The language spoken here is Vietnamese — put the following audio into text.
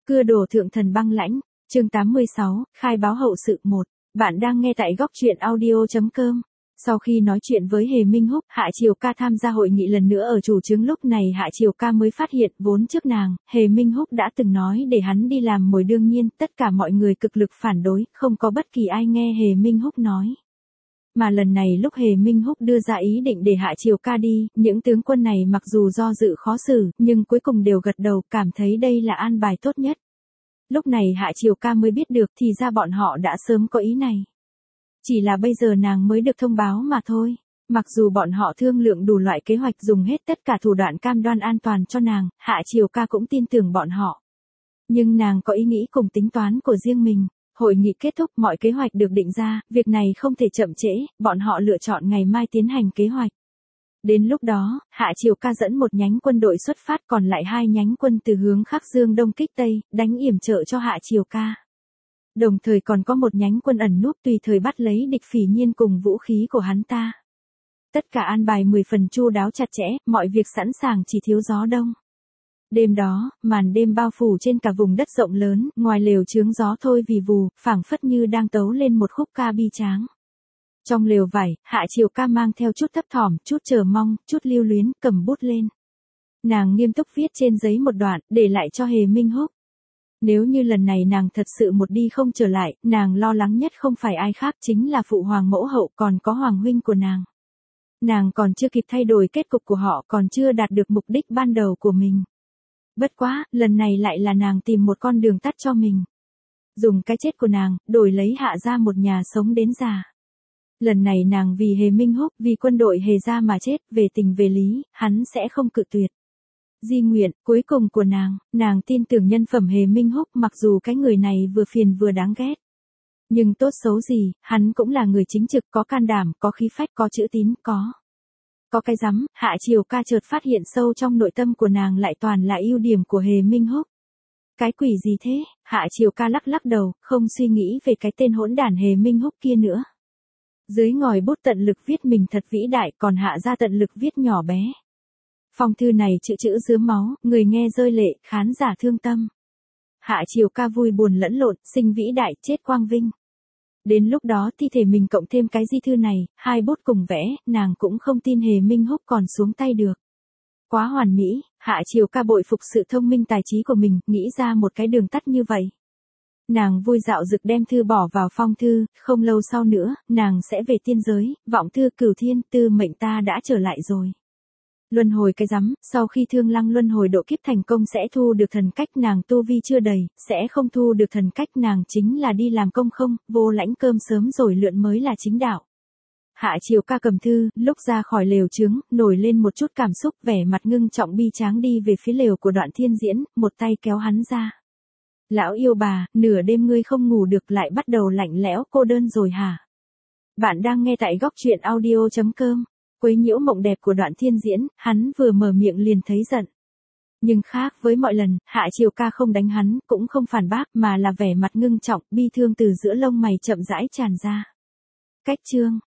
Cưa đổ thượng thần băng lãnh, chương 86, khai báo hậu sự 1. Bạn đang nghe tại góc truyện audio.com. Sau khi nói chuyện với Hề Minh Húc, Hạ Triều Ca tham gia hội nghị lần nữa ở chủ chứng, lúc này Hạ Triều Ca mới phát hiện vốn trước nàng, Hề Minh Húc đã từng nói để hắn đi làm mồi, đương nhiên, tất cả mọi người cực lực phản đối, không có bất kỳ ai nghe Hề Minh Húc nói. Mà lần này lúc Hề Minh Húc đưa ra ý định để Hạ Triều Ca đi, những tướng quân này mặc dù do dự khó xử, nhưng cuối cùng đều gật đầu, cảm thấy đây là an bài tốt nhất. Lúc này Hạ Triều Ca mới biết được thì ra bọn họ đã sớm có ý này. Chỉ là bây giờ nàng mới được thông báo mà thôi. Mặc dù bọn họ thương lượng đủ loại kế hoạch, dùng hết tất cả thủ đoạn cam đoan an toàn cho nàng, Hạ Triều Ca cũng tin tưởng bọn họ. Nhưng nàng có ý nghĩ cùng tính toán của riêng mình. Hội nghị kết thúc, mọi kế hoạch được định ra, việc này không thể chậm trễ, bọn họ lựa chọn ngày mai tiến hành kế hoạch. Đến lúc đó, Hạ Triều Ca dẫn một nhánh quân đội xuất phát, còn lại hai nhánh quân từ hướng Khắc Dương đông kích tây, đánh yểm trợ cho Hạ Triều Ca. Đồng thời còn có một nhánh quân ẩn núp tùy thời bắt lấy địch Phỉ Nhiên cùng vũ khí của hắn ta. Tất cả an bài 10 phần chu đáo chặt chẽ, mọi việc sẵn sàng chỉ thiếu gió đông. Đêm đó, màn đêm bao phủ trên cả vùng đất rộng lớn, ngoài lều chướng gió thôi vì vù, phảng phất như đang tấu lên một khúc ca bi tráng. Trong lều vải, Hạ Triều Ca mang theo chút thấp thỏm, chút chờ mong, chút lưu luyến, cầm bút lên. Nàng nghiêm túc viết trên giấy một đoạn, để lại cho Hề Minh Húc. Nếu như lần này nàng thật sự một đi không trở lại, nàng lo lắng nhất không phải ai khác, chính là phụ hoàng mẫu hậu, còn có hoàng huynh của nàng. Nàng còn chưa kịp thay đổi kết cục của họ, còn chưa đạt được mục đích ban đầu của mình. Bất quá, lần này lại là nàng tìm một con đường tắt cho mình. Dùng cái chết của nàng, đổi lấy Hạ gia một nhà sống đến già. Lần này nàng vì Hề Minh Húc, vì quân đội Hề gia mà chết, về tình về lý, hắn sẽ không cự tuyệt. Di nguyện, cuối cùng của nàng tin tưởng nhân phẩm Hề Minh Húc, mặc dù cái người này vừa phiền vừa đáng ghét. Nhưng tốt xấu gì, hắn cũng là người chính trực, có can đảm, có khí phách, có chữ tín, có cái rắm. Hạ Triều Ca chợt phát hiện sâu trong nội tâm của nàng lại toàn là ưu điểm của Hề Minh Húc. Cái quỷ gì thế? Hạ Triều Ca lắc lắc đầu, không suy nghĩ về cái tên hỗn đản Hề Minh Húc kia nữa. Dưới ngòi bút tận lực viết mình thật vĩ đại, còn Hạ gia tận lực viết nhỏ bé. Phong thư này chữ chữ rướm máu, người nghe rơi lệ, khán giả thương tâm. Hạ Triều Ca vui buồn lẫn lộn, sinh vĩ đại, chết quang vinh. Đến lúc đó thi thể mình cộng thêm cái di thư này, hai bút cùng vẽ, nàng cũng không tin Hề Minh Húc còn xuống tay được. Quá hoàn mỹ, Hạ Triều Ca bội phục sự thông minh tài trí của mình, nghĩ ra một cái đường tắt như vậy. Nàng vui dạo dực đem thư bỏ vào phong thư, không lâu sau nữa, nàng sẽ về tiên giới, vọng thư cửu thiên, tư mệnh ta đã trở lại rồi. Luân hồi cái rắm, sau khi Thương Lăng luân hồi độ kiếp thành công sẽ thu được thần cách, nàng tu vi chưa đầy, sẽ không thu được thần cách, nàng chính là đi làm công không, vô lãnh cơm sớm rồi lượn mới là chính đạo. Hạ Triều Ca cầm thư, lúc ra khỏi lều chướng, nổi lên một chút cảm xúc, vẻ mặt ngưng trọng bi tráng đi về phía lều của Đoạn Thiên Diễn, một tay kéo hắn ra. Lão yêu bà, nửa đêm ngươi không ngủ được lại bắt đầu lạnh lẽo cô đơn rồi hả? Bạn đang nghe tại góc truyện audio.com. Quấy nhiễu mộng đẹp của Đoạn Thiên Diễn, hắn vừa mở miệng liền thấy giận. Nhưng khác với mọi lần, Hạ Triều Ca không đánh hắn, cũng không phản bác, mà là vẻ mặt ngưng trọng, bi thương từ giữa lông mày chậm rãi tràn ra. Cách chương,